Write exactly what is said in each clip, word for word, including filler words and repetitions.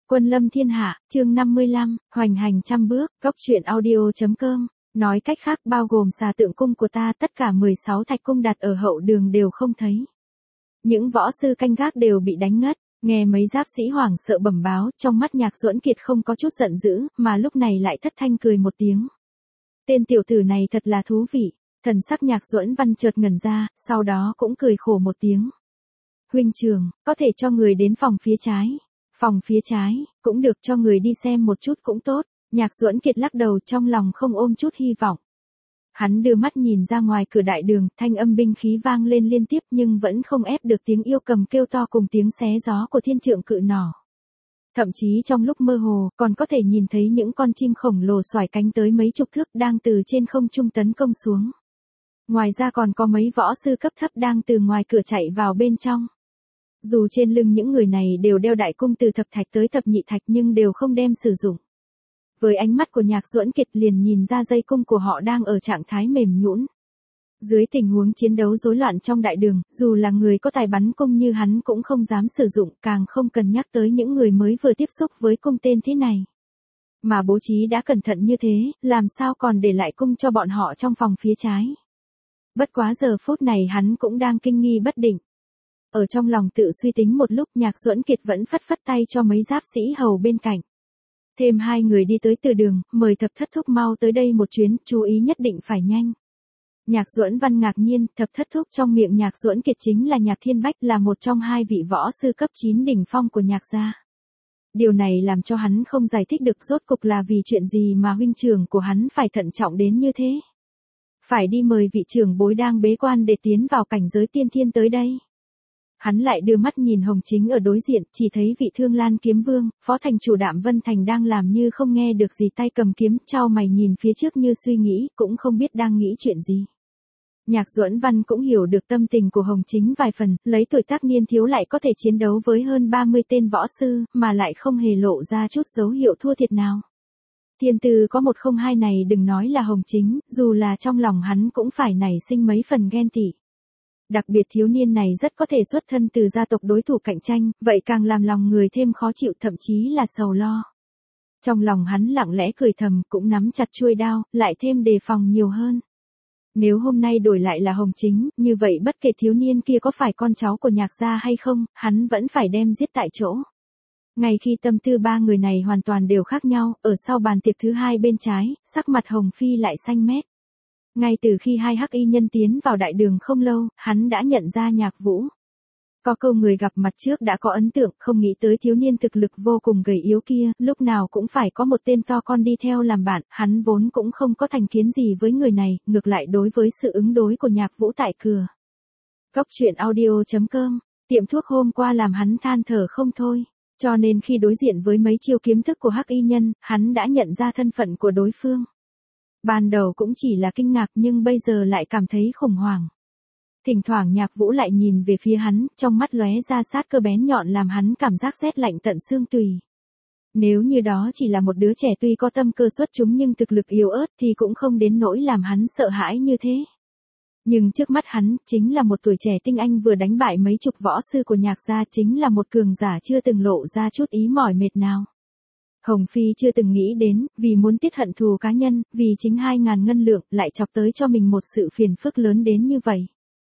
Quân lâm thiên hạ, chương năm mươi lăm, hoành hành trăm bước, góc truyện audio.com. Nói cách khác bao gồm xà tượng cung của ta, tất cả mười sáu thạch cung đặt ở hậu đường đều không thấy. Những võ sư canh gác đều bị đánh ngất, nghe mấy giáp sĩ hoảng sợ bẩm báo, trong mắt Nhạc Duẫn Kiệt không có chút giận dữ, mà lúc này lại thất thanh cười một tiếng. Tên tiểu tử này thật là thú vị, thần sắc Nhạc Duẫn Văn chợt ngẩn ra, sau đó cũng cười khổ một tiếng. Huynh trưởng, có thể cho người đến phòng phía trái. Phòng phía trái, cũng được, cho người đi xem một chút cũng tốt. Nhạc Duẫn Kiệt lắc đầu, trong lòng không ôm chút hy vọng. Hắn đưa mắt nhìn ra ngoài cửa đại đường, thanh âm binh khí vang lên liên tiếp nhưng vẫn không ép được tiếng yêu cầm kêu to cùng tiếng xé gió của thiên trượng cự nỏ. Thậm chí trong lúc mơ hồ, còn có thể nhìn thấy những con chim khổng lồ xoải cánh tới mấy chục thước đang từ trên không trung tấn công xuống. Ngoài ra còn có mấy võ sư cấp thấp đang từ ngoài cửa chạy vào bên trong. Dù trên lưng những người này đều đeo đại cung từ thập thạch tới thập nhị thạch nhưng đều không đem sử dụng. Với ánh mắt của Nhạc Duẫn Kiệt liền nhìn ra dây cung của họ đang ở trạng thái mềm nhũn. Dưới tình huống chiến đấu rối loạn trong đại đường, dù là người có tài bắn cung như hắn cũng không dám sử dụng, càng không cần nhắc tới những người mới vừa tiếp xúc với cung tên thế này. Mà bố trí đã cẩn thận như thế, làm sao còn để lại cung cho bọn họ trong phòng phía trái. Bất quá giờ phút này hắn cũng đang kinh nghi bất định. Ở trong lòng tự suy tính một lúc, Nhạc Duẫn Kiệt vẫn phất phất tay cho mấy giáp sĩ hầu bên cạnh. Thêm hai người đi tới từ đường, mời Thập Thất Thúc mau tới đây một chuyến, chú ý nhất định phải nhanh. Nhạc Duẫn Văn ngạc nhiên, Thập Thất Thúc trong miệng Nhạc Duẫn Kiệt chính là Nhạc Thiên Bách, là một trong hai vị võ sư cấp chín đỉnh phong của Nhạc gia. Điều này làm cho hắn không giải thích được rốt cục là vì chuyện gì mà huynh trưởng của hắn phải thận trọng đến như thế. Phải đi mời vị trưởng bối đang bế quan để tiến vào cảnh giới tiên thiên tới đây. Hắn lại đưa mắt nhìn Hồng Chính ở đối diện, chỉ thấy vị Thương Lan Kiếm Vương, phó thành chủ Đạm Vân Thành đang làm như không nghe được gì, tay cầm kiếm, chau mày nhìn phía trước như suy nghĩ, cũng không biết đang nghĩ chuyện gì. Nhạc Duẫn Văn cũng hiểu được tâm tình của Hồng Chính vài phần, lấy tuổi tác niên thiếu lại có thể chiến đấu với hơn ba mươi tên võ sư, mà lại không hề lộ ra chút dấu hiệu thua thiệt nào. Thiên tư có một không hai này đừng nói là Hồng Chính, dù là trong lòng hắn cũng phải nảy sinh mấy phần ghen tị. Đặc biệt thiếu niên này rất có thể xuất thân từ gia tộc đối thủ cạnh tranh, vậy càng làm lòng người thêm khó chịu, thậm chí là sầu lo. Trong lòng hắn lặng lẽ cười thầm, cũng nắm chặt chuôi đao, lại thêm đề phòng nhiều hơn. Nếu hôm nay đổi lại là Hồng Chính, như vậy bất kể thiếu niên kia có phải con cháu của Nhạc gia hay không, hắn vẫn phải đem giết tại chỗ. Ngay khi tâm tư ba người này hoàn toàn đều khác nhau, ở sau bàn tiệc thứ hai bên trái, sắc mặt Hồng Phi lại xanh mét. Ngay từ khi hai hắc y nhân tiến vào đại đường không lâu, hắn đã nhận ra Nhạc Vũ. Có câu người gặp mặt trước đã có ấn tượng, không nghĩ tới thiếu niên thực lực vô cùng gầy yếu kia, lúc nào cũng phải có một tên to con đi theo làm bạn, hắn vốn cũng không có thành kiến gì với người này, ngược lại đối với sự ứng đối của Nhạc Vũ tại cửa. Góc truyện audio.com, tiệm thuốc hôm qua làm hắn than thở không thôi, cho nên khi đối diện với mấy chiêu kiếm thức của hắc y nhân, hắn đã nhận ra thân phận của đối phương. Ban đầu cũng chỉ là kinh ngạc nhưng bây giờ lại cảm thấy khủng hoảng. Thỉnh thoảng Nhạc Vũ lại nhìn về phía hắn, trong mắt lóe ra sát cơ bén nhọn làm hắn cảm giác rét lạnh tận xương tùy. Nếu như đó chỉ là một đứa trẻ tuy có tâm cơ xuất chúng nhưng thực lực yếu ớt thì cũng không đến nỗi làm hắn sợ hãi như thế. Nhưng trước mắt hắn, chính là một tuổi trẻ tinh anh vừa đánh bại mấy chục võ sư của Nhạc gia, chính là một cường giả chưa từng lộ ra chút ý mỏi mệt nào. Hồng Phi chưa từng nghĩ đến, vì muốn tiết hận thù cá nhân, vì chính hai ngàn ngân lượng, lại chọc tới cho mình một sự phiền phức lớn đến như vậy.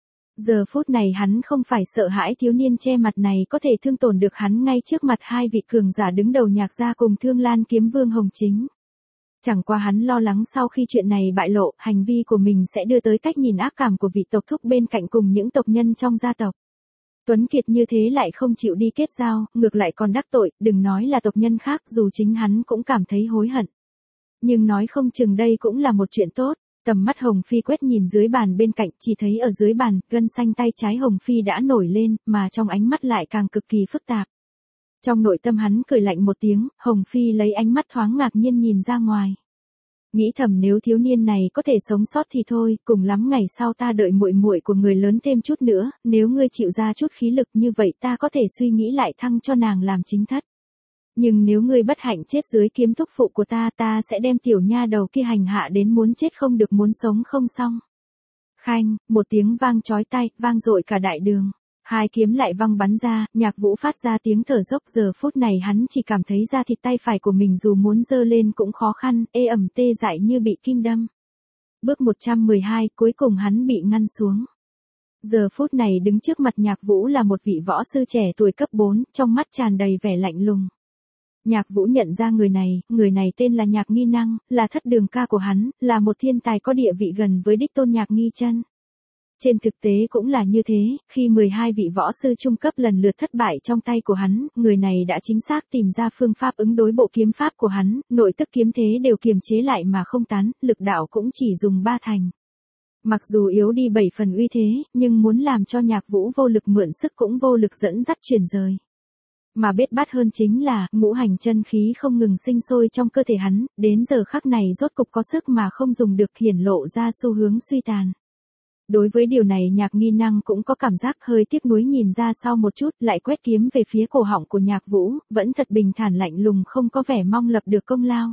Giờ phút này hắn không phải sợ hãi thiếu niên che mặt này có thể thương tổn được hắn ngay trước mặt hai vị cường giả đứng đầu Nhạc gia cùng Thương Lan Kiếm Vương Hồng Chính. Chẳng qua hắn lo lắng sau khi chuyện này bại lộ, hành vi của mình sẽ đưa tới cách nhìn ác cảm của vị tộc thúc bên cạnh cùng những tộc nhân trong gia tộc. Tuấn Kiệt như thế lại không chịu đi kết giao, ngược lại còn đắc tội, đừng nói là tộc nhân khác, dù chính hắn cũng cảm thấy hối hận. Nhưng nói không chừng đây cũng là một chuyện tốt. Tầm mắt Hồng Phi quét nhìn dưới bàn bên cạnh, chỉ thấy ở dưới bàn, gân xanh tay trái Hồng Phi đã nổi lên, mà trong ánh mắt lại càng cực kỳ phức tạp. Trong nội tâm hắn cười lạnh một tiếng, Hồng Phi lấy ánh mắt thoáng ngạc nhiên nhìn ra ngoài. Nghĩ thầm nếu thiếu niên này có thể sống sót thì thôi, cùng lắm ngày sau ta đợi muội muội của người lớn thêm chút nữa, nếu ngươi chịu ra chút khí lực như vậy ta có thể suy nghĩ lại thăng cho nàng làm chính thất. Nhưng nếu ngươi bất hạnh chết dưới kiếm thúc phụ của ta, ta sẽ đem tiểu nha đầu kia hành hạ đến muốn chết không được muốn sống không xong. Khanh, một tiếng vang chói tai, vang dội cả đại đường. Hai kiếm lại văng bắn ra, Nhạc Vũ phát ra tiếng thở dốc, giờ phút này hắn chỉ cảm thấy da thịt tay phải của mình dù muốn giơ lên cũng khó khăn, ê ẩm tê dại như bị kim đâm. Bước một trăm mười hai, cuối cùng hắn bị ngăn xuống. Giờ phút này đứng trước mặt Nhạc Vũ là một vị võ sư trẻ tuổi cấp bốn, trong mắt tràn đầy vẻ lạnh lùng. Nhạc Vũ nhận ra người này, người này tên là Nhạc Nghi Năng, là thất đường ca của hắn, là một thiên tài có địa vị gần với đích tôn Nhạc Nghi Chân. Trên thực tế cũng là như thế, khi mười hai vị võ sư trung cấp lần lượt thất bại trong tay của hắn, người này đã chính xác tìm ra phương pháp ứng đối bộ kiếm pháp của hắn, nội tức kiếm thế đều kiềm chế lại mà không tán, lực đạo cũng chỉ dùng ba thành. Mặc dù yếu đi bảy phần uy thế, nhưng muốn làm cho Nhạc Vũ vô lực mượn sức cũng vô lực dẫn dắt chuyển rời. Mà bết bát hơn chính là, ngũ hành chân khí không ngừng sinh sôi trong cơ thể hắn, đến giờ khắc này rốt cục có sức mà không dùng được, hiển lộ ra xu hướng suy tàn. Đối với điều này Nhạc Nghi Năng cũng có cảm giác hơi tiếc nuối, nhìn ra sau một chút, lại quét kiếm về phía cổ họng của Nhạc Vũ, vẫn thật bình thản lạnh lùng, không có vẻ mong lập được công lao.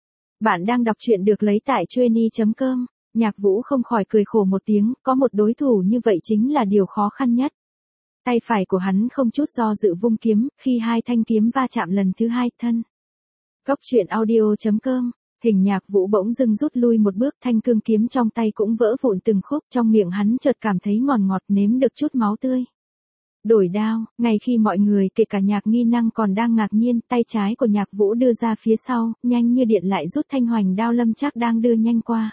Bạn đang đọc truyện được lấy tại chueny chấm com. Nhạc Vũ không khỏi cười khổ một tiếng, có một đối thủ như vậy chính là điều khó khăn nhất. Tay phải của hắn không chút do dự vung kiếm, khi hai thanh kiếm va chạm lần thứ hai, thân. Góc truyện audio chấm com, hình Nhạc Vũ bỗng dưng rút lui một bước, thanh cương kiếm trong tay cũng vỡ vụn từng khúc, trong miệng hắn chợt cảm thấy ngọt ngọt, nếm được chút máu tươi. Đổi đao, ngay khi mọi người kể cả Nhạc Nghi Năng còn đang ngạc nhiên, tay trái của Nhạc Vũ đưa ra phía sau, nhanh như điện lại rút thanh hoành đao Lâm Trác đang đưa nhanh qua.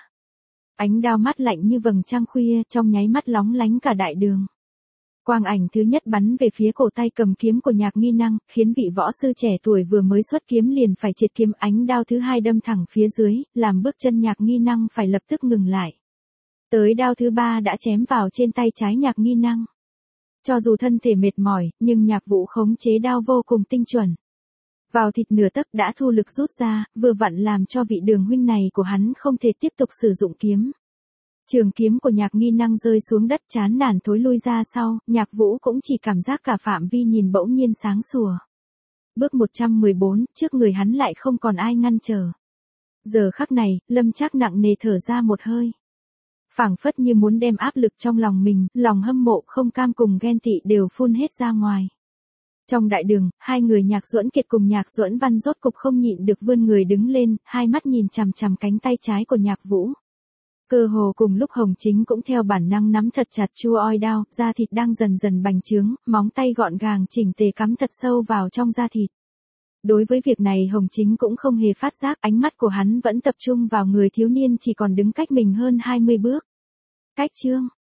Ánh đao mát lạnh như vầng trăng khuya, trong nháy mắt lóng lánh cả đại đường. Quang ảnh thứ nhất bắn về phía cổ tay cầm kiếm của Nhạc Nghi Năng, khiến vị võ sư trẻ tuổi vừa mới xuất kiếm liền phải triệt kiếm. Ánh đao thứ hai đâm thẳng phía dưới, làm bước chân Nhạc Nghi Năng phải lập tức ngừng lại. Tới đao thứ ba đã chém vào trên tay trái Nhạc Nghi Năng. Cho dù thân thể mệt mỏi, nhưng Nhạc Vũ khống chế đao vô cùng tinh chuẩn. Vào thịt nửa tấc đã thu lực rút ra, vừa vặn làm cho vị đường huynh này của hắn không thể tiếp tục sử dụng kiếm. Trường kiếm của Nhạc Nghi Năng rơi xuống đất, chán nản thối lui ra sau, Nhạc Vũ cũng chỉ cảm giác cả phạm vi nhìn bỗng nhiên sáng sủa. Bước một trăm mười bốn, trước người hắn lại không còn ai ngăn trở. Giờ khắc này, Lâm Trác nặng nề thở ra một hơi. Phảng phất như muốn đem áp lực trong lòng mình, lòng hâm mộ không cam cùng ghen tị đều phun hết ra ngoài. Trong đại đường, hai người Nhạc Duẫn Kiệt cùng Nhạc Duẫn Văn rốt cục không nhịn được vươn người đứng lên, hai mắt nhìn chằm chằm cánh tay trái của Nhạc Vũ. Cơ hồ cùng lúc Hồng Chính cũng theo bản năng nắm thật chặt chua oi đao, da thịt đang dần dần bành trướng, móng tay gọn gàng chỉnh tề cắm thật sâu vào trong da thịt. Đối với việc này Hồng Chính cũng không hề phát giác, ánh mắt của hắn vẫn tập trung vào người thiếu niên chỉ còn đứng cách mình hơn hai mươi bước. Cách chương,